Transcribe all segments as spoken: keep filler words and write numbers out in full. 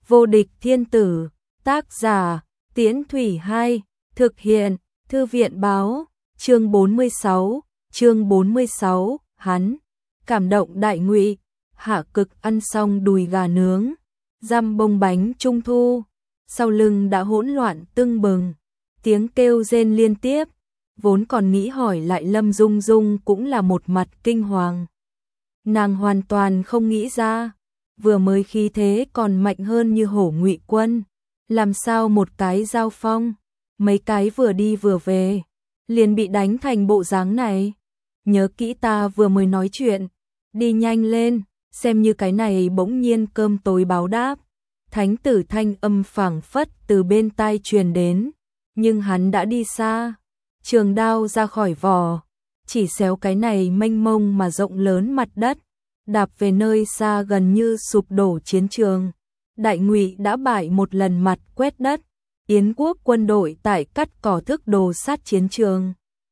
Vô địch thiên tử, tác giả, Tiễn Thủy Hai, thực hiện, Thư viện báo, chương bốn mươi sáu, chương bốn mươi sáu, hắn, cảm động Đại Ngụy, hạ cực ăn xong đùi gà nướng, dăm bông bánh trung thu, sau lưng đã hỗn loạn tưng bừng, tiếng kêu rên liên tiếp, vốn còn nghĩ hỏi lại Lâm Dung Dung cũng là một mặt kinh hoàng. Nàng hoàn toàn không nghĩ ra, vừa mới khí thế còn mạnh hơn như hổ Ngụy Quân, làm sao một cái giao phong, mấy cái vừa đi vừa về, liền bị đánh thành bộ dáng này. Nhớ kỹ ta vừa mới nói chuyện, đi nhanh lên, xem như cái này bỗng nhiên cơm tối báo đáp. Thánh tử thanh âm phảng phất từ bên tai truyền đến, nhưng hắn đã đi xa, trường đao ra khỏi vỏ, chỉ xéo cái này mênh mông mà rộng lớn mặt đất, đạp về nơi xa gần như sụp đổ chiến trường. Đại Ngụy đã bại một lần mặt quét đất, Yến quốc quân đội tại cắt cỏ thức đồ sát chiến trường.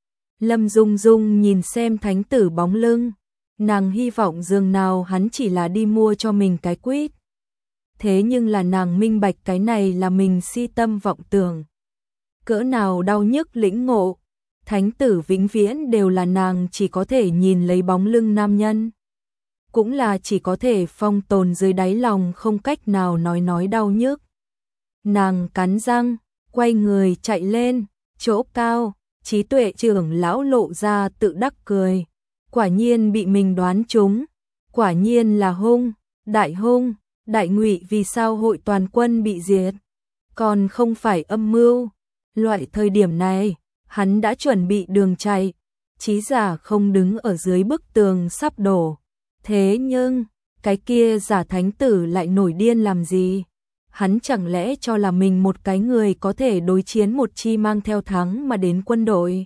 Lâm Dung Dung nhìn xem thánh tử bóng lưng, nàng hy vọng dường nào hắn chỉ là đi mua cho mình cái quýt. Thế nhưng là nàng minh bạch cái này là mình si tâm vọng tưởng. Cỡ nào đau nhức lĩnh ngộ, thánh tử vĩnh viễn đều là nàng chỉ có thể nhìn lấy bóng lưng nam nhân. Cũng là chỉ có thể phong tồn dưới đáy lòng không cách nào nói nói đau nhức. Nàng cắn răng, quay người chạy lên, chỗ cao, trí tuệ trưởng lão lộ ra tự đắc cười. Quả nhiên bị mình đoán trúng, quả nhiên là hung, đại hung, Đại Ngụy vì sao hội toàn quân bị diệt, còn không phải âm mưu. Loại thời điểm này, hắn đã chuẩn bị đường chạy, chí giả không đứng ở dưới bức tường sắp đổ. Thế nhưng, cái kia giả thánh tử lại nổi điên làm gì? Hắn chẳng lẽ cho là mình một cái người có thể đối chiến một chi mang theo thắng mà đến quân đội?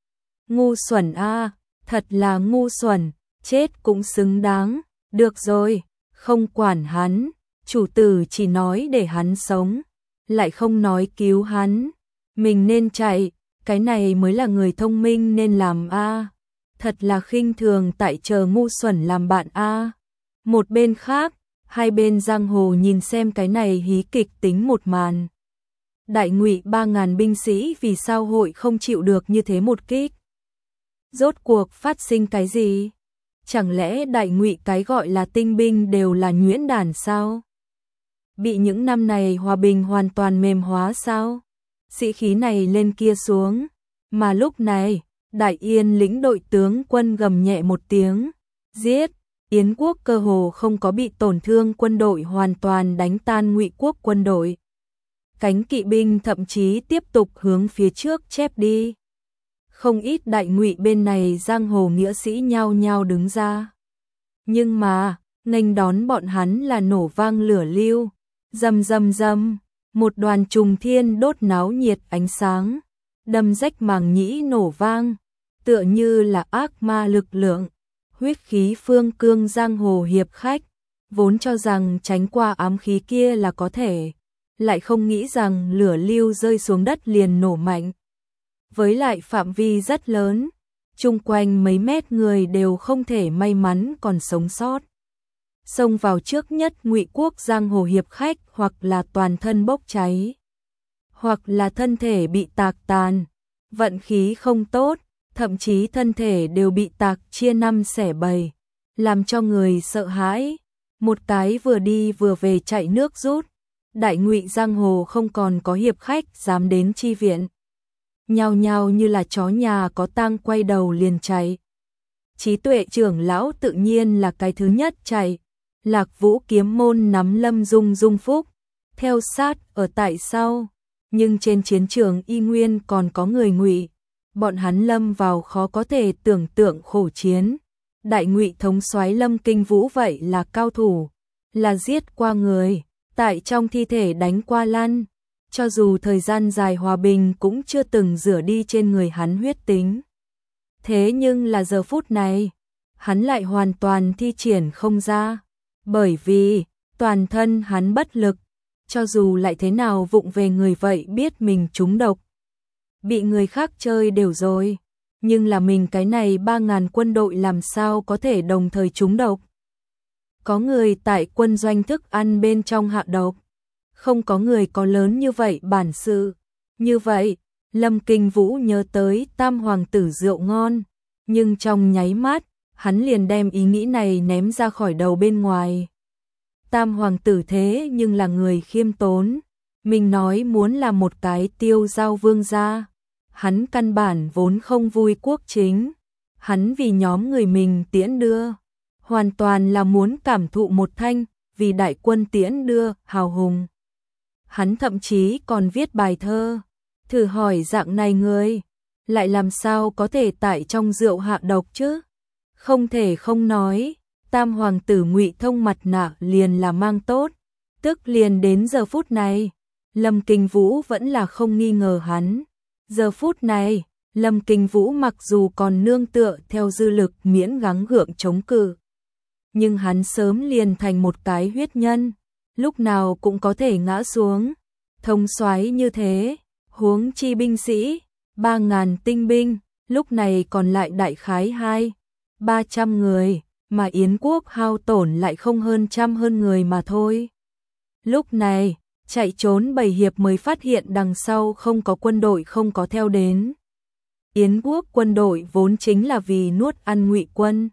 Ngu xuẩn a, thật là ngu xuẩn, chết cũng xứng đáng. Được rồi, không quản hắn, chủ tử chỉ nói để hắn sống, lại không nói cứu hắn. Mình nên chạy, cái này mới là người thông minh nên làm a. Thật là khinh thường tại chờ ngu xuẩn làm bạn a. Một bên khác, hai bên giang hồ nhìn xem cái này hí kịch tính một màn. Đại Ngụy ba ngàn binh sĩ vì sao hội không chịu được như thế một kích? Rốt cuộc phát sinh cái gì? Chẳng lẽ Đại Ngụy cái gọi là tinh binh đều là nhuyễn đản sao? Bị những năm này hòa bình hoàn toàn mềm hóa sao? Sĩ khí này lên kia xuống, mà lúc này, Đại Yên lĩnh đội tướng quân gầm nhẹ một tiếng, giết. Yến quốc cơ hồ không có bị tổn thương, quân đội hoàn toàn đánh tan Ngụy quốc quân đội. Cánh kỵ binh thậm chí tiếp tục hướng phía trước chép đi. Không ít Đại Ngụy bên này giang hồ nghĩa sĩ nhao nhao đứng ra. Nhưng mà, nghênh đón bọn hắn là nổ vang lửa lưu, rầm rầm rầm, một đoàn trùng thiên đốt náo nhiệt ánh sáng, đâm rách màng nhĩ nổ vang, tựa như là ác ma lực lượng. Huyết khí phương cương giang hồ hiệp khách, vốn cho rằng tránh qua ám khí kia là có thể, lại không nghĩ rằng lửa lưu rơi xuống đất liền nổ mạnh. Với lại phạm vi rất lớn, chung quanh mấy mét người đều không thể may mắn còn sống sót. Xông vào trước nhất Ngụy quốc giang hồ hiệp khách hoặc là toàn thân bốc cháy, hoặc là thân thể bị tạc tàn, vận khí không tốt. Thậm chí thân thể đều bị tạc chia năm xẻ bảy, làm cho người sợ hãi. Một cái vừa đi vừa về chạy nước rút, Đại Ngụy giang hồ không còn có hiệp khách dám đến chi viện. Nhao nhao như là chó nhà có tang quay đầu liền chạy. Trí tuệ trưởng lão tự nhiên là cái thứ nhất chạy. Lạc Vũ kiếm môn nắm Lâm Dung Dung phúc, theo sát ở tại sau. Nhưng trên chiến trường y nguyên còn có người Ngụy. Bọn hắn lâm vào khó có thể tưởng tượng khổ chiến. Đại Ngụy thống soái Lâm Kinh Vũ vậy là cao thủ, là giết qua người, tại trong thi thể đánh qua lăn, cho dù thời gian dài hòa bình cũng chưa từng rửa đi trên người hắn huyết tính. Thế nhưng là giờ phút này, hắn lại hoàn toàn thi triển không ra, bởi vì toàn thân hắn bất lực, cho dù lại thế nào vụng về người vậy biết mình trúng độc. Bị người khác chơi đều rồi, nhưng là mình cái này ba ngàn quân đội làm sao có thể đồng thời trúng độc. Có người tại quân doanh thức ăn bên trong hạ độc, không có người có lớn như vậy bản sự. Như vậy, Lâm Kinh Vũ nhớ tới Tam hoàng tử rượu ngon, nhưng trong nháy mắt, hắn liền đem ý nghĩ này ném ra khỏi đầu bên ngoài. Tam hoàng tử thế nhưng là người khiêm tốn, mình nói muốn là một cái tiêu giao vương gia, hắn căn bản vốn không vui quốc chính, hắn vì nhóm người mình tiễn đưa, hoàn toàn là muốn cảm thụ một thanh, vì đại quân tiễn đưa, hào hùng. Hắn thậm chí còn viết bài thơ, thử hỏi dạng này người, lại làm sao có thể tại trong rượu hạ độc chứ? Không thể không nói, Tam hoàng tử Ngụy Thông mặt nạ liền là mang tốt, tức liền đến giờ phút này, Lâm Kinh Vũ vẫn là không nghi ngờ hắn. Giờ phút này, Lâm Kinh Vũ mặc dù còn nương tựa theo dư lực miễn gắng gượng chống cự, nhưng hắn sớm liền thành một cái huyết nhân, lúc nào cũng có thể ngã xuống. Thông soái như thế, huống chi binh sĩ, ba ngàn tinh binh, lúc này còn lại đại khái hai, ba trăm người, mà Yến quốc hao tổn lại không hơn trăm hơn người mà thôi. Lúc này, chạy trốn bảy hiệp mới phát hiện đằng sau không có quân đội không có theo đến. Yến quốc quân đội vốn chính là vì nuốt ăn Ngụy quân,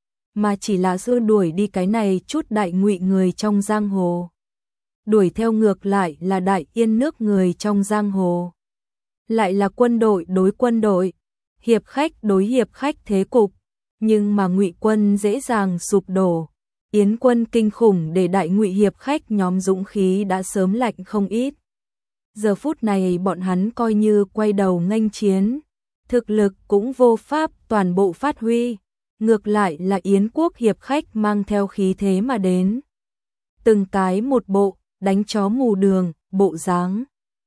mà chỉ là xua đuổi đi cái này chút đại Ngụy người trong giang hồ. Đuổi theo ngược lại là đại Yên nước người trong giang hồ. Lại là quân đội đối quân đội, hiệp khách đối hiệp khách thế cục, nhưng mà Ngụy quân dễ dàng sụp đổ. Yến quân kinh khủng để đại Ngụy hiệp khách nhóm dũng khí đã sớm lạnh không ít. Giờ phút này bọn hắn coi như quay đầu nghênh chiến, thực lực cũng vô pháp toàn bộ phát huy, ngược lại là Yến quốc hiệp khách mang theo khí thế mà đến. Từng cái một bộ, đánh chó mù đường, bộ dáng.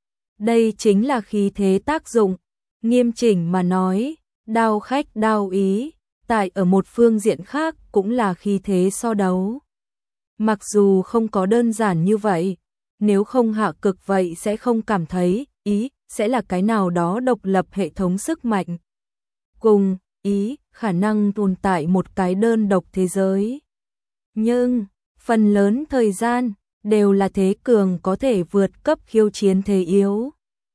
Đây chính là khí thế tác dụng, nghiêm chỉnh mà nói, đao khách đao ý, tại ở một phương diện khác cũng là khí thế so đấu. Mặc dù không có đơn giản như vậy, nếu không hạ cực vậy sẽ không cảm thấy, ý, sẽ là cái nào đó độc lập hệ thống sức mạnh. Cùng, ý, khả năng tồn tại một cái đơn độc thế giới. Nhưng, phần lớn thời gian, đều là thế cường có thể vượt cấp khiêu chiến thế yếu.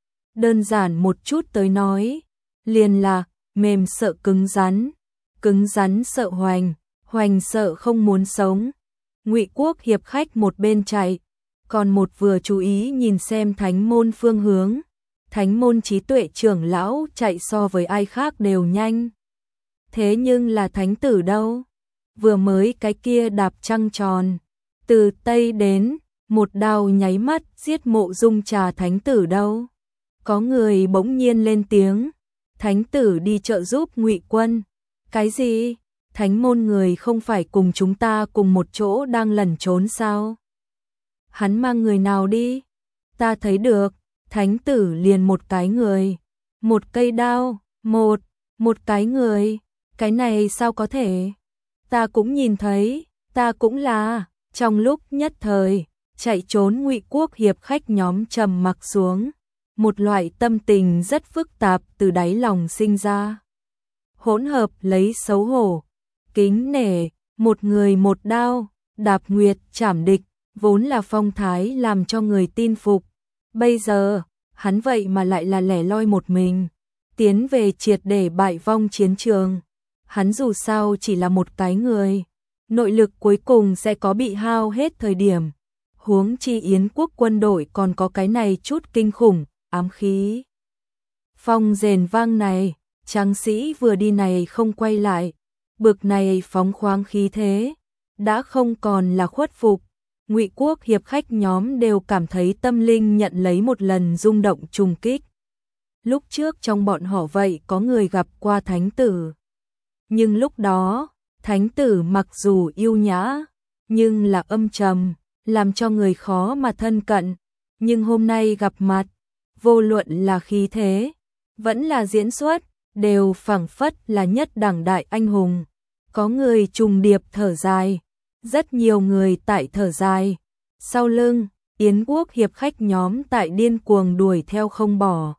Đơn giản một chút tới nói, liền là, mềm sợ cứng rắn, cứng rắn sợ hoành, hoành sợ không muốn sống. Ngụy quốc hiệp khách một bên chạy, còn một vừa chú ý nhìn xem thánh môn phương hướng. Thánh môn trí tuệ trưởng lão chạy so với ai khác đều nhanh. Thế nhưng là thánh tử đâu? Vừa mới cái kia đạp trăng tròn, từ Tây đến, một đao nháy mắt giết Mộ Dung Trà thánh tử đâu? Có người bỗng nhiên lên tiếng, thánh tử đi trợ giúp Ngụy quân. Cái gì? Thánh môn người không phải cùng chúng ta cùng một chỗ đang lẩn trốn sao? Hắn mang người nào đi? Ta thấy được, thánh tử liền một cái người, một cây đao, một, một cái người, cái này sao có thể? Ta cũng nhìn thấy, ta cũng là, trong lúc nhất thời, chạy trốn Ngụy quốc hiệp khách nhóm trầm mặc xuống, một loại tâm tình rất phức tạp từ đáy lòng sinh ra. Hỗn hợp lấy xấu hổ, kính nể, một người một đao, đạp nguyệt chảm địch, vốn là phong thái làm cho người tin phục. Bây giờ, hắn vậy mà lại là lẻ loi một mình, tiến về triệt để bại vong chiến trường. Hắn dù sao chỉ là một cái người, nội lực cuối cùng sẽ có bị hao hết thời điểm. Huống chi Yến quốc quân đội còn có cái này chút kinh khủng, ám khí. Phong rền vang này, tráng sĩ vừa đi này không quay lại, bực này phóng khoáng khí thế, đã không còn là khuất phục. Ngụy quốc hiệp khách nhóm đều cảm thấy tâm linh nhận lấy một lần rung động trùng kích. Lúc trước trong bọn họ vậy có người gặp qua thánh tử. Nhưng lúc đó, thánh tử mặc dù yêu nhã, nhưng là âm trầm, làm cho người khó mà thân cận. Nhưng hôm nay gặp mặt, vô luận là khí thế, vẫn là diễn xuất, đều phảng phất là nhất đẳng đại anh hùng. Có người trùng điệp thở dài, rất nhiều người tại thở dài. Sau lưng, Yến quốc hiệp khách nhóm tại điên cuồng đuổi theo không bỏ.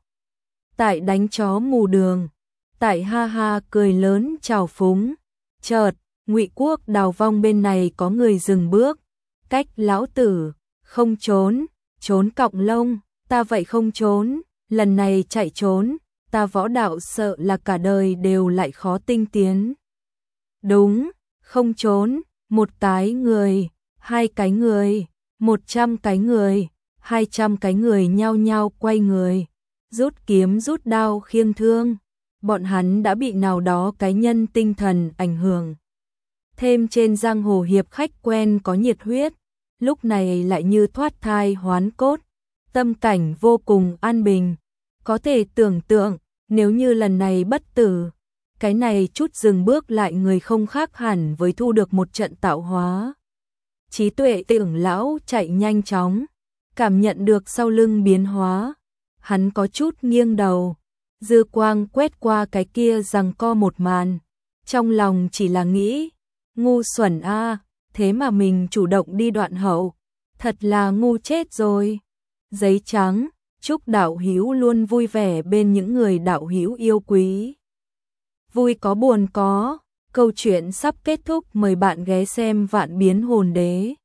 Tại đánh chó mù đường, tại ha ha cười lớn chào phúng. Chợt, Ngụy quốc Đào Vong bên này có người dừng bước, cách lão tử, không trốn, trốn cọng lông, ta vậy không trốn, lần này chạy trốn, ta võ đạo sợ là cả đời đều lại khó tinh tiến. Đúng, không trốn, một cái người, hai cái người, một trăm cái người, hai trăm cái người nhao nhao quay người, rút kiếm rút đao khiêng thương. Bọn hắn đã bị nào đó cái nhân tinh thần ảnh hưởng. Thêm trên giang hồ hiệp khách quen có nhiệt huyết, lúc này lại như thoát thai hoán cốt, tâm cảnh vô cùng an bình. Có thể tưởng tượng, nếu như lần này bất tử, cái này chút dừng bước lại người không khác hẳn với thu được một trận tạo hóa. Trí tuệ tưởng lão chạy nhanh chóng, cảm nhận được sau lưng biến hóa, hắn có chút nghiêng đầu, dư quang quét qua cái kia giằng co một màn, trong lòng chỉ là nghĩ, ngu xuẩn a, thế mà mình chủ động đi đoạn hậu, thật là ngu chết rồi. Giấy trắng, chúc đạo hữu luôn vui vẻ bên những người đạo hữu yêu quý. Vui có buồn có, câu chuyện sắp kết thúc, mời bạn ghé xem Vạn Biến Hồn Đế.